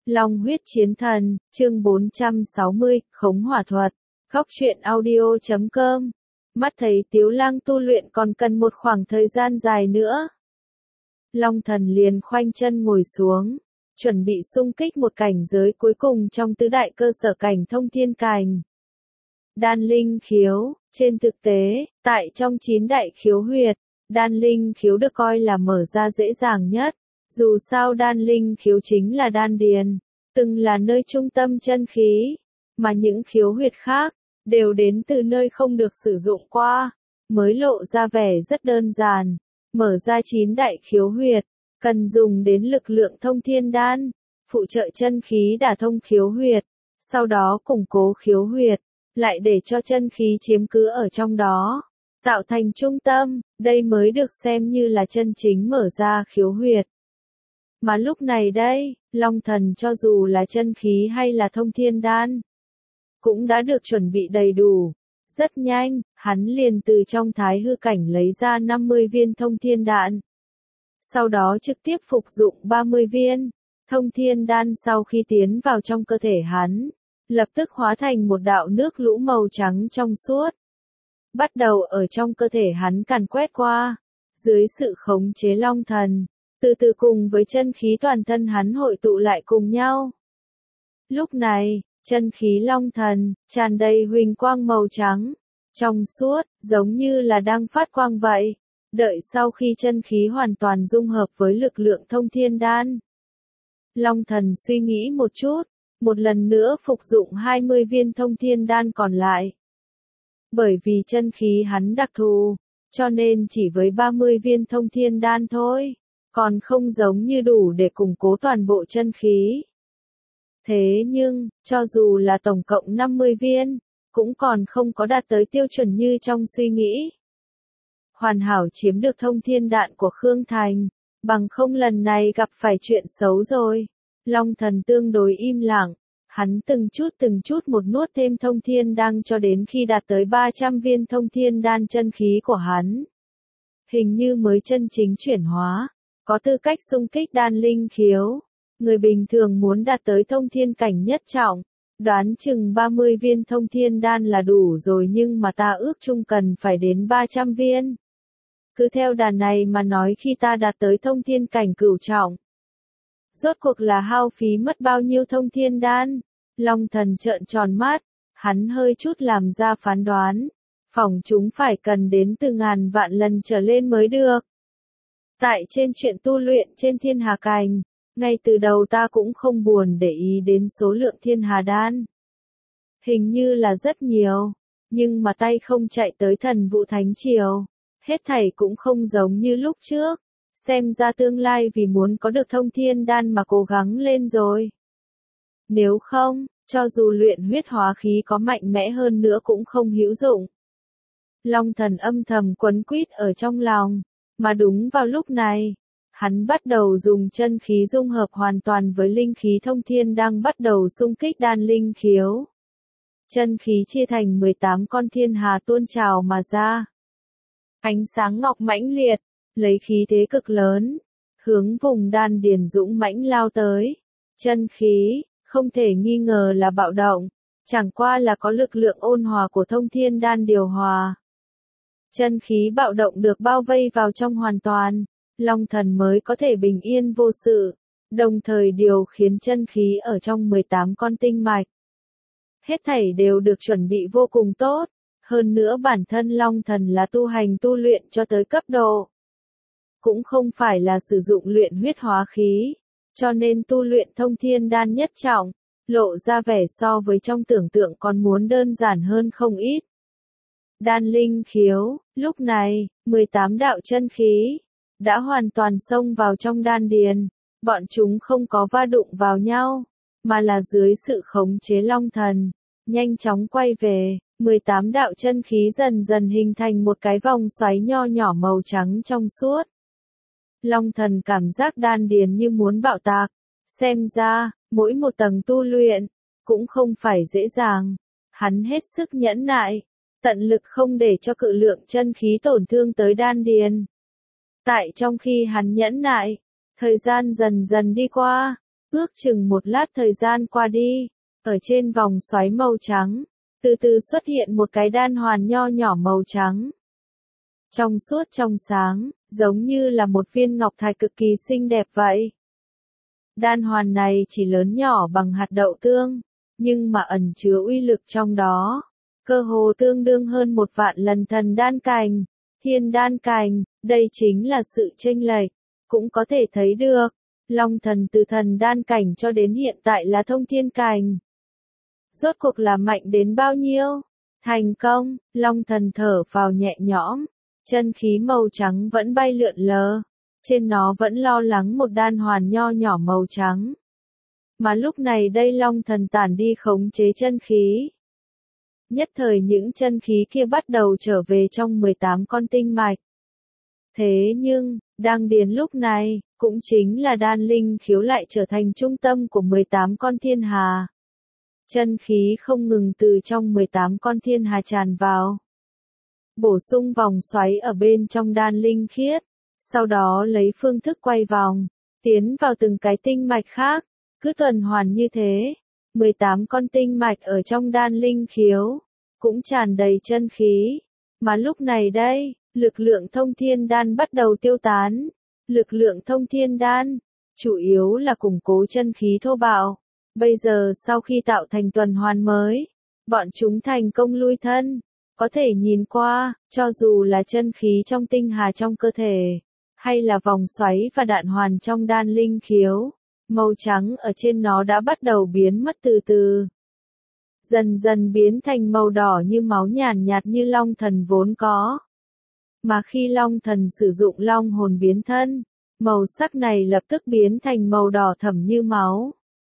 Long huyết chiến thần, chương 460, khống hỏa thuật. Góc truyện audio.com. Mắt thấy Tiếu Lang tu luyện còn cần một khoảng thời gian dài nữa. Long thần liền khoanh chân ngồi xuống, chuẩn bị xung kích một cảnh giới cuối cùng trong tứ đại cơ sở cảnh thông thiên cảnh. Đan linh khiếu, trên thực tế, tại trong 9 đại khiếu huyệt, đan linh khiếu được coi là mở ra dễ dàng nhất. Dù sao đan linh khiếu chính là đan điền, từng là nơi trung tâm chân khí, mà những khiếu huyệt khác, đều đến từ nơi không được sử dụng qua, mới lộ ra vẻ rất đơn giản. Mở ra 9 đại khiếu huyệt, cần dùng đến lực lượng thông thiên đan, phụ trợ chân khí đả thông khiếu huyệt, sau đó củng cố khiếu huyệt, lại để cho chân khí chiếm cứ ở trong đó, tạo thành trung tâm, đây mới được xem như là chân chính mở ra khiếu huyệt. Mà lúc này đây, Long thần cho dù là chân khí hay là thông thiên đan, cũng đã được chuẩn bị đầy đủ. Rất nhanh, hắn liền từ trong thái hư cảnh lấy ra 50 viên thông thiên đan. Sau đó trực tiếp phục dụng 30 viên. Thông thiên đan sau khi tiến vào trong cơ thể hắn, lập tức hóa thành một đạo nước lũ màu trắng trong suốt. Bắt đầu ở trong cơ thể hắn càn quét qua, dưới sự khống chế Long thần, từ từ cùng với chân khí toàn thân hắn hội tụ lại cùng nhau. Lúc này, chân khí Long thần, tràn đầy huỳnh quang màu trắng, trong suốt, giống như là đang phát quang vậy. Đợi sau khi chân khí hoàn toàn dung hợp với lực lượng thông thiên đan, Long thần suy nghĩ một chút, một lần nữa phục dụng 20 viên thông thiên đan còn lại. Bởi vì chân khí hắn đặc thù, cho nên chỉ với 30 viên thông thiên đan thôi, còn không giống như đủ để củng cố toàn bộ chân khí. Thế nhưng, cho dù là tổng cộng 50 viên, cũng còn không có đạt tới tiêu chuẩn như trong suy nghĩ. Hoàn hảo chiếm được thông thiên đan của Khương Thành, bằng không lần này gặp phải chuyện xấu rồi. Long thần tương đối im lặng, hắn từng chút một nuốt thêm thông thiên đan cho đến khi đạt tới 300 viên thông thiên đan, chân khí của hắn hình như mới chân chính chuyển hóa, có tư cách xung kích đan linh khiếu. Người bình thường muốn đạt tới thông thiên cảnh nhất trọng, đoán chừng 30 viên thông thiên đan là đủ rồi, nhưng mà ta ước chung cần phải đến 300 viên. Cứ theo đà này mà nói, khi ta đạt tới thông thiên cảnh cửu trọng, rốt cuộc là hao phí mất bao nhiêu thông thiên đan? Long thần trợn tròn mắt, hắn hơi chút làm ra phán đoán, phỏng chúng phải cần đến từ ngàn vạn lần trở lên mới được. Tại trên chuyện tu luyện trên thiên hà cảnh, ngay từ đầu ta cũng không buồn để ý đến số lượng thiên hà đan. Hình như là rất nhiều, nhưng mà tay không chạy tới thần vụ thánh triều. Hết thảy cũng không giống như lúc trước, xem ra tương lai vì muốn có được thông thiên đan mà cố gắng lên rồi. Nếu không, cho dù luyện huyết hóa khí có mạnh mẽ hơn nữa cũng không hữu dụng. Long thần âm thầm quấn quýt ở trong lòng, mà đúng vào lúc này, hắn bắt đầu dùng chân khí dung hợp hoàn toàn với linh khí thông thiên đang bắt đầu xung kích đan linh khiếu. Chân khí chia thành 18 con thiên hà tuôn trào mà ra. Ánh sáng ngọc mãnh liệt, lấy khí thế cực lớn, hướng vùng đan điền dũng mãnh lao tới. Chân khí, không thể nghi ngờ là bạo động, chẳng qua là có lực lượng ôn hòa của thông thiên đan điều hòa. Chân khí bạo động được bao vây vào trong hoàn toàn, Long thần mới có thể bình yên vô sự, đồng thời điều khiến chân khí ở trong 18 con tinh mạch. Hết thảy đều được chuẩn bị vô cùng tốt. Hơn nữa bản thân Long thần là tu hành tu luyện cho tới cấp độ, cũng không phải là sử dụng luyện huyết hóa khí, cho nên tu luyện thông thiên đan nhất trọng, lộ ra vẻ so với trong tưởng tượng còn muốn đơn giản hơn không ít. Đan linh khiếu, lúc này, 18 đạo chân khí đã hoàn toàn xông vào trong đan điền, bọn chúng không có va đụng vào nhau, mà là dưới sự khống chế Long thần, nhanh chóng quay về. 18 đạo chân khí dần dần hình thành một cái vòng xoáy nho nhỏ màu trắng trong suốt. Long thần cảm giác đan điền như muốn bạo tạc. Xem ra, mỗi một tầng tu luyện, cũng không phải dễ dàng. Hắn hết sức nhẫn nại, tận lực không để cho cự lượng chân khí tổn thương tới đan điền. Tại trong khi hắn nhẫn nại, thời gian dần dần đi qua, Ước chừng một lát thời gian qua đi, ở trên vòng xoáy màu trắng, từ từ xuất hiện một cái đan hoàn nho nhỏ màu trắng. Trong suốt trong sáng, giống như là một viên ngọc thạch cực kỳ xinh đẹp vậy. Đan hoàn này chỉ lớn nhỏ bằng hạt đậu tương, nhưng mà ẩn chứa uy lực trong đó, cơ hồ tương đương hơn 1.000.000 lần thần đan cành, thiên đan cành, đây chính là sự chênh lệch, cũng có thể thấy được, Long Thần từ thần đan cảnh cho đến hiện tại là thông thiên cảnh. Rốt cuộc là mạnh đến bao nhiêu? Thành công, Long Thần thở phào nhẹ nhõm, chân khí màu trắng vẫn bay lượn lờ, trên nó vẫn lo lắng một đan hoàn nho nhỏ màu trắng. Mà lúc này đây Long Thần tản đi khống chế chân khí. Nhất thời những chân khí kia bắt đầu trở về trong 18 con tinh mạch. Thế nhưng, đang điền lúc này, cũng chính là đan linh khiếu lại trở thành trung tâm của 18 con thiên hà. Chân khí không ngừng từ trong 18 con thiên hà tràn vào. Bổ sung vòng xoáy ở bên trong đan linh khiết, sau đó lấy phương thức quay vòng, tiến vào từng cái tinh mạch khác, cứ tuần hoàn như thế. 18 con tinh mạch ở trong đan linh khiếu, cũng tràn đầy chân khí. Mà lúc này đây, lực lượng thông thiên đan bắt đầu tiêu tán. Lực lượng thông thiên đan, chủ yếu là củng cố chân khí thô bạo. Bây giờ sau khi tạo thành tuần hoàn mới, bọn chúng thành công lui thân. Có thể nhìn qua, cho dù là chân khí trong tinh hà trong cơ thể, hay là vòng xoáy và đạn hoàn trong đan linh khiếu, màu trắng ở trên nó đã bắt đầu biến mất từ từ. Dần dần biến thành màu đỏ như máu nhàn nhạt như Long Thần vốn có. Mà khi Long Thần sử dụng long hồn biến thân, màu sắc này lập tức biến thành màu đỏ thẫm như máu.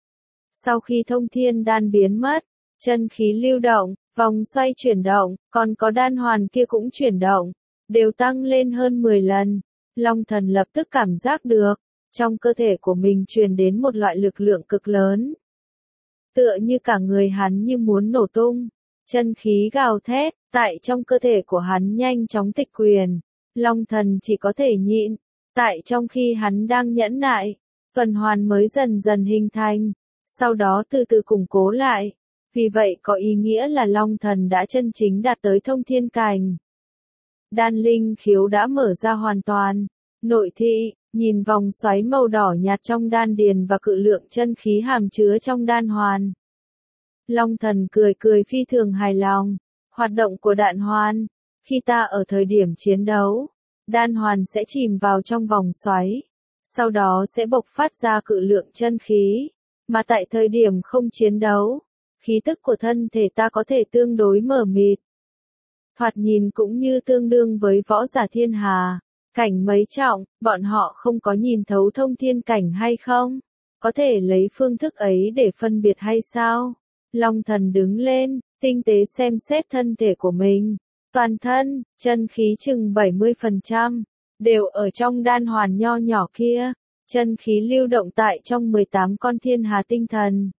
Sau khi thông thiên đan biến mất, chân khí lưu động, vòng xoay chuyển động, còn có đan hoàn kia cũng chuyển động, đều tăng lên hơn 10 lần. Long Thần lập tức cảm giác được, trong cơ thể của mình truyền đến một loại lực lượng cực lớn. Tựa như cả người hắn như muốn nổ tung, chân khí gào thét, tại trong cơ thể của hắn nhanh chóng tịch quyền. Long Thần chỉ có thể nhịn, tại trong khi hắn đang nhẫn nại, tuần hoàn mới dần dần hình thành, sau đó từ từ củng cố lại. Vì vậy có ý nghĩa là Long Thần đã chân chính đạt tới thông thiên cảnh. Đan linh khiếu đã mở ra hoàn toàn. Nội thị, nhìn vòng xoáy màu đỏ nhạt trong đan điền và cự lượng chân khí hàm chứa trong đan hoàn. Long Thần cười cười phi thường hài lòng. Hoạt động của đạn hoàn, khi ta ở thời điểm chiến đấu, đan hoàn sẽ chìm vào trong vòng xoáy, sau đó sẽ bộc phát ra cự lượng chân khí, mà tại thời điểm không chiến đấu, khí tức của thân thể ta có thể tương đối mờ mịt. Thoạt nhìn cũng như tương đương với võ giả thiên hà, cảnh mấy trọng, bọn họ không có nhìn thấu thông thiên cảnh hay không? Có thể lấy phương thức ấy để phân biệt hay sao? Long Thần đứng lên, tinh tế xem xét thân thể của mình. Toàn thân, chân khí chừng 70%, đều ở trong đan hoàn nho nhỏ kia. Chân khí lưu động tại trong 18 con thiên hà tinh thần.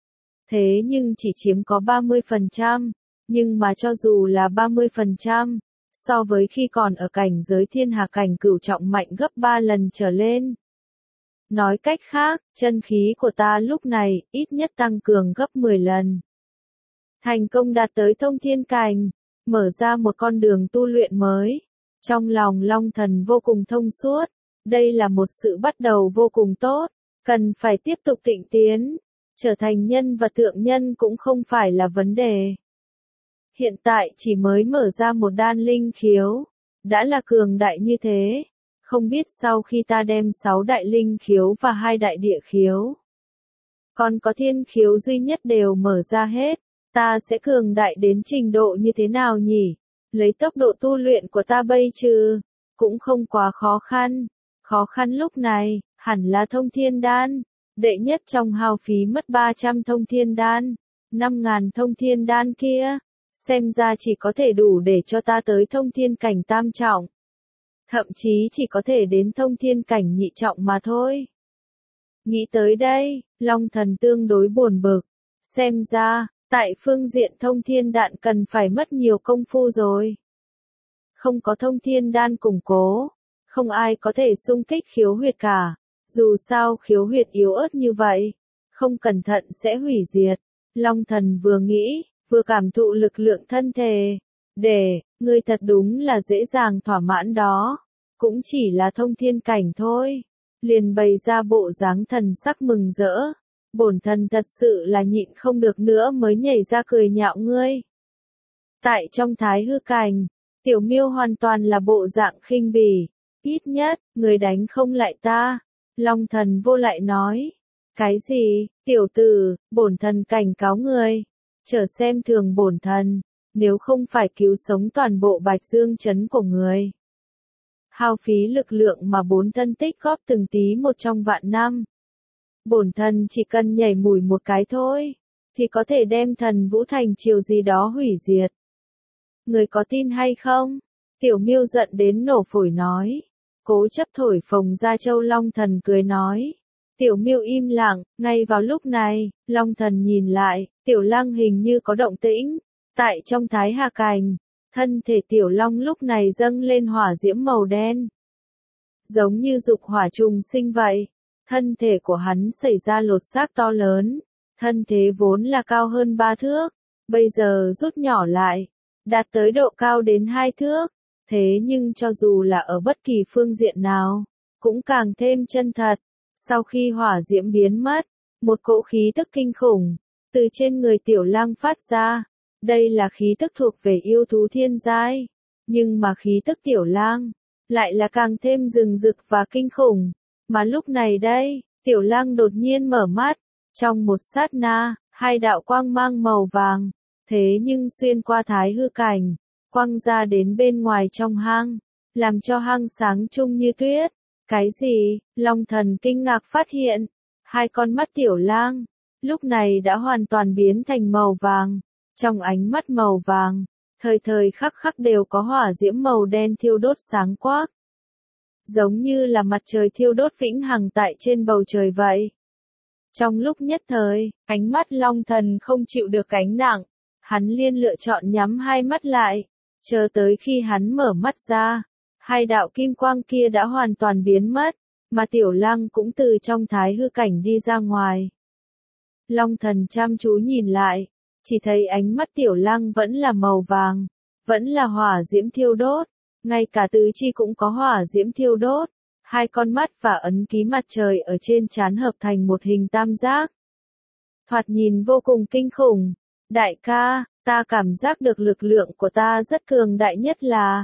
Thế nhưng chỉ chiếm có 30%, nhưng mà cho dù là 30%, so với khi còn ở cảnh giới thiên hà cảnh cửu trọng mạnh gấp 3 lần trở lên. Nói cách khác, chân khí của ta lúc này ít nhất tăng cường gấp 10 lần. Thành công đạt tới thông thiên cảnh, mở ra một con đường tu luyện mới. Trong lòng Long Thần vô cùng thông suốt, đây là một sự bắt đầu vô cùng tốt, cần phải tiếp tục tịnh tiến, trở thành nhân vật thượng nhân cũng không phải là vấn đề. Hiện tại chỉ mới mở ra một đan linh khiếu, đã là cường đại như thế, không biết sau khi ta đem 6 đại linh khiếu và 2 đại địa khiếu, còn có thiên khiếu duy nhất đều mở ra hết, ta sẽ cường đại đến trình độ như thế nào nhỉ? Lấy tốc độ tu luyện của ta bây chứ, cũng không quá khó khăn. Khó khăn lúc này, hẳn là thông thiên đan. Đệ nhất trong hao phí mất 300 thông thiên đan, 5.000 thông thiên đan kia, xem ra chỉ có thể đủ để cho ta tới thông thiên cảnh tam trọng. Thậm chí chỉ có thể đến thông thiên cảnh nhị trọng mà thôi. Nghĩ tới đây, Long Thần tương đối buồn bực. Xem ra, tại phương diện thông thiên đan cần phải mất nhiều công phu rồi. Không có thông thiên đan củng cố, không ai có thể xung kích khiếu huyệt cả. Dù sao khiếu huyệt yếu ớt như vậy, không cẩn thận sẽ hủy diệt. Long thần vừa nghĩ, vừa cảm thụ lực lượng thân thể. Ngươi thật đúng là dễ dàng thỏa mãn đó. Cũng chỉ là thông thiên cảnh thôi. Liền bày ra bộ dáng thần sắc mừng rỡ. Bổn thần thật sự là nhịn không được nữa mới nhảy ra cười nhạo ngươi. Tại trong thái hư cảnh, Tiểu Miêu hoàn toàn là bộ dạng khinh bỉ. Ít nhất, người đánh không lại ta. Long thần vô lại nói. Cái gì, tiểu tử, bổn thần cảnh cáo người. Chờ xem thường bổn thần, nếu không phải cứu sống toàn bộ Bạch Dương trấn của người. Hao phí lực lượng mà 4 thân tích góp từng tí một trong vạn năm. Bổn thần chỉ cần nhảy mùi một cái thôi, thì có thể đem Thần Vũ Thành triều gì đó hủy diệt. Người có tin hay không? Tiểu Miêu giận đến nổ phổi nói. Cố chấp thổi phồng ra châu Long thần cười nói. Tiểu Miêu im lặng, ngay vào lúc này, Long thần nhìn lại, Tiểu Lăng hình như có động tĩnh. Tại trong thái hà cảnh, thân thể Tiểu Long lúc này dâng lên hỏa diễm màu đen. Giống như dục hỏa trùng sinh vậy, thân thể của hắn xảy ra lột xác to lớn. Thân thế vốn là cao hơn 3 thước, bây giờ rút nhỏ lại, đạt tới độ cao đến 2 thước. Thế nhưng cho dù là ở bất kỳ phương diện nào, cũng càng thêm chân thật. Sau khi hỏa diễm biến mất, một cỗ khí tức kinh khủng từ trên người Tiểu Lăng phát ra. Đây là khí tức thuộc về yêu thú thiên giai, nhưng mà khí tức Tiểu Lang lại là càng thêm rừng rực và kinh khủng. Mà lúc này đây, Tiểu Lang đột nhiên mở mắt, trong một sát na, 2 đạo quang mang màu vàng, thế nhưng xuyên qua thái hư cảnh, quăng ra đến bên ngoài trong hang, làm cho hang sáng trung như tuyết. Cái gì? Long thần kinh ngạc phát hiện, 2 con mắt Tiểu Lang lúc này đã hoàn toàn biến thành màu vàng. Trong ánh mắt màu vàng, thời thời khắc khắc đều có hỏa diễm màu đen thiêu đốt sáng quắc. Giống như là mặt trời thiêu đốt vĩnh hằng tại trên bầu trời vậy. Trong lúc nhất thời, ánh mắt Long thần không chịu được gánh nặng, hắn liền lựa chọn nhắm 2 mắt lại, chờ tới khi hắn mở mắt ra, 2 đạo kim quang kia đã hoàn toàn biến mất, mà Tiểu Lang cũng từ trong thái hư cảnh đi ra ngoài. Long thần chăm chú nhìn lại, chỉ thấy ánh mắt Tiểu Lang vẫn là màu vàng, vẫn là hỏa diễm thiêu đốt, ngay cả tứ chi cũng có hỏa diễm thiêu đốt. 2 con mắt và ấn ký mặt trời ở trên trán hợp thành một hình tam giác. Thoạt nhìn vô cùng kinh khủng. Đại ca, ta cảm giác được lực lượng của ta rất cường đại, nhất là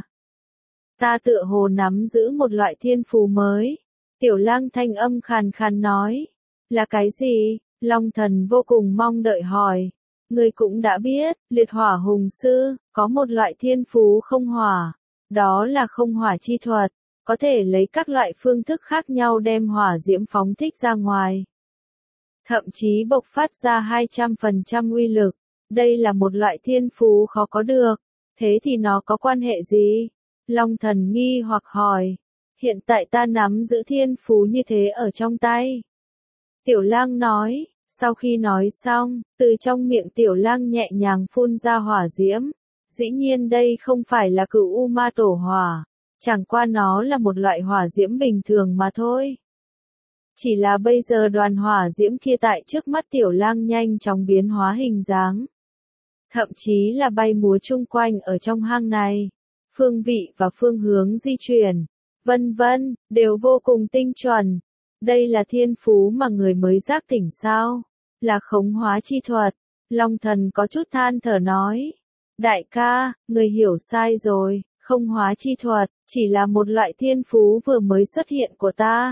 ta tựa hồ nắm giữ một loại thiên phú mới. Tiểu Lang thanh âm khàn khàn nói. Là cái gì? Long thần vô cùng mong đợi hỏi. Ngươi cũng đã biết, liệt hỏa hùng sư, có một loại thiên phú không hỏa. Đó là không hỏa chi thuật, có thể lấy các loại phương thức khác nhau đem hỏa diễm phóng thích ra ngoài. Thậm chí bộc phát ra 200% uy lực. Đây là một loại thiên phú khó có được. Thế thì nó có quan hệ gì? Long thần nghi hoặc hỏi. Hiện tại ta nắm giữ thiên phú như thế ở trong tay. Tiểu Lang nói. Sau khi nói xong, từ trong miệng Tiểu Lang nhẹ nhàng phun ra hỏa diễm. Dĩ nhiên đây không phải là Cửu U Ma Tổ hỏa, chẳng qua nó là một loại hỏa diễm bình thường mà thôi. Chỉ là bây giờ đoàn hỏa diễm kia tại trước mắt Tiểu Lang nhanh chóng biến hóa hình dáng. Thậm chí là bay múa chung quanh ở trong hang này. Phương vị và phương hướng di chuyển, vân vân, đều vô cùng tinh chuẩn. Đây là thiên phú mà người mới giác tỉnh sao? Là khống hóa chi thuật. Long thần có chút than thở nói. Đại ca, người hiểu sai rồi, không hóa chi thuật, chỉ là một loại thiên phú vừa mới xuất hiện của ta.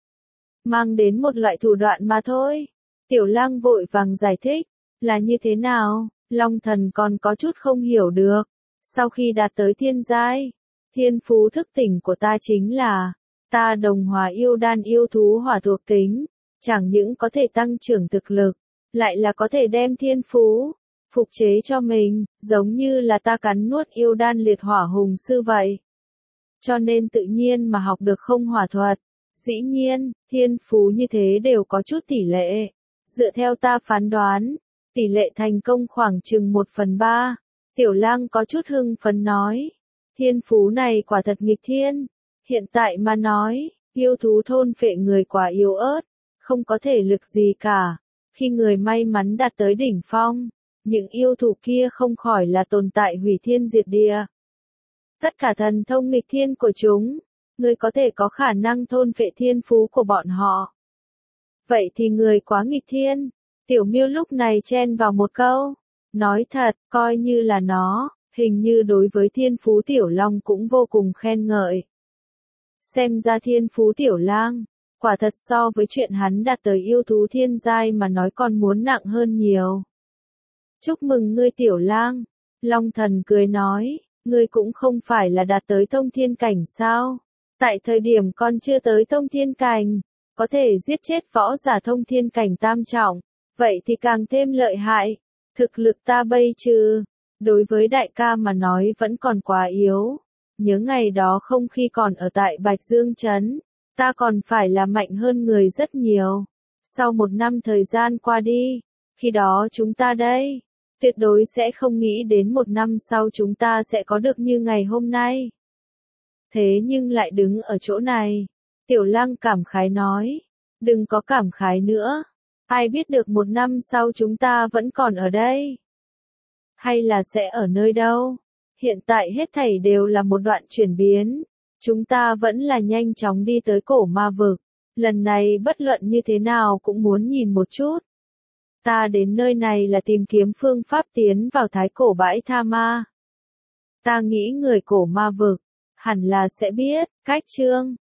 Mang đến một loại thủ đoạn mà thôi. Tiểu Lang vội vàng giải thích, là như thế nào? Long thần còn có chút không hiểu được. Sau khi đạt tới thiên giai, thiên phú thức tỉnh của ta chính là, ta đồng hóa yêu đan yêu thú hỏa thuộc tính, chẳng những có thể tăng trưởng thực lực, lại là có thể đem thiên phú phục chế cho mình, giống như là ta cắn nuốt yêu đan liệt hỏa hùng sư vậy. Cho nên tự nhiên mà học được không hỏa thuật. Dĩ nhiên, thiên phú như thế đều có chút tỷ lệ. Dựa theo ta phán đoán, tỷ lệ thành công khoảng chừng 1/3. Tiểu Lang có chút hưng phấn nói. Thiên phú này quả thật nghịch thiên. Hiện tại mà nói, Yêu thú thôn phệ người quá yếu ớt, không có thể lực gì cả. Khi người may mắn đạt tới đỉnh phong, những yêu thú kia không khỏi là tồn tại hủy thiên diệt địa. Tất cả thần thông nghịch thiên của chúng, người có thể có khả năng thôn phệ thiên phú của bọn họ. Vậy thì người quá nghịch thiên. Tiểu Miêu lúc này chen vào một câu. Nói thật, coi như là nó, hình như đối với thiên phú Tiểu Long cũng vô cùng khen ngợi. Xem ra thiên phú Tiểu Lang, quả thật so với chuyện hắn đạt tới yêu thú thiên giai mà nói còn muốn nặng hơn nhiều. Chúc mừng ngươi Tiểu Lang, Long Thần cười nói, ngươi cũng không phải là đạt tới thông thiên cảnh sao? Tại thời điểm con chưa tới thông thiên cảnh, có thể giết chết võ giả thông thiên cảnh tam trọng, vậy thì càng thêm lợi hại. Thực lực ta bây trừ, đối với đại ca mà nói vẫn còn quá yếu. Nhớ ngày đó không khi còn ở tại Bạch Dương Trấn, ta còn phải là mạnh hơn người rất nhiều. Sau 1 năm thời gian qua đi, khi đó chúng ta đây, tuyệt đối sẽ không nghĩ đến 1 năm sau chúng ta sẽ có được như ngày hôm nay. Thế nhưng lại đứng ở chỗ này, Tiểu Lang cảm khái nói, đừng có cảm khái nữa, ai biết được 1 năm sau chúng ta vẫn còn ở đây. Hay là sẽ ở nơi đâu? Hiện tại hết thảy đều là một đoạn chuyển biến, chúng ta vẫn là nhanh chóng đi tới cổ ma vực, lần này bất luận như thế nào cũng muốn nhìn một chút. Ta đến nơi này là tìm kiếm phương pháp tiến vào thái cổ bãi tha ma. Ta nghĩ người cổ ma vực hẳn là sẽ biết, cách chương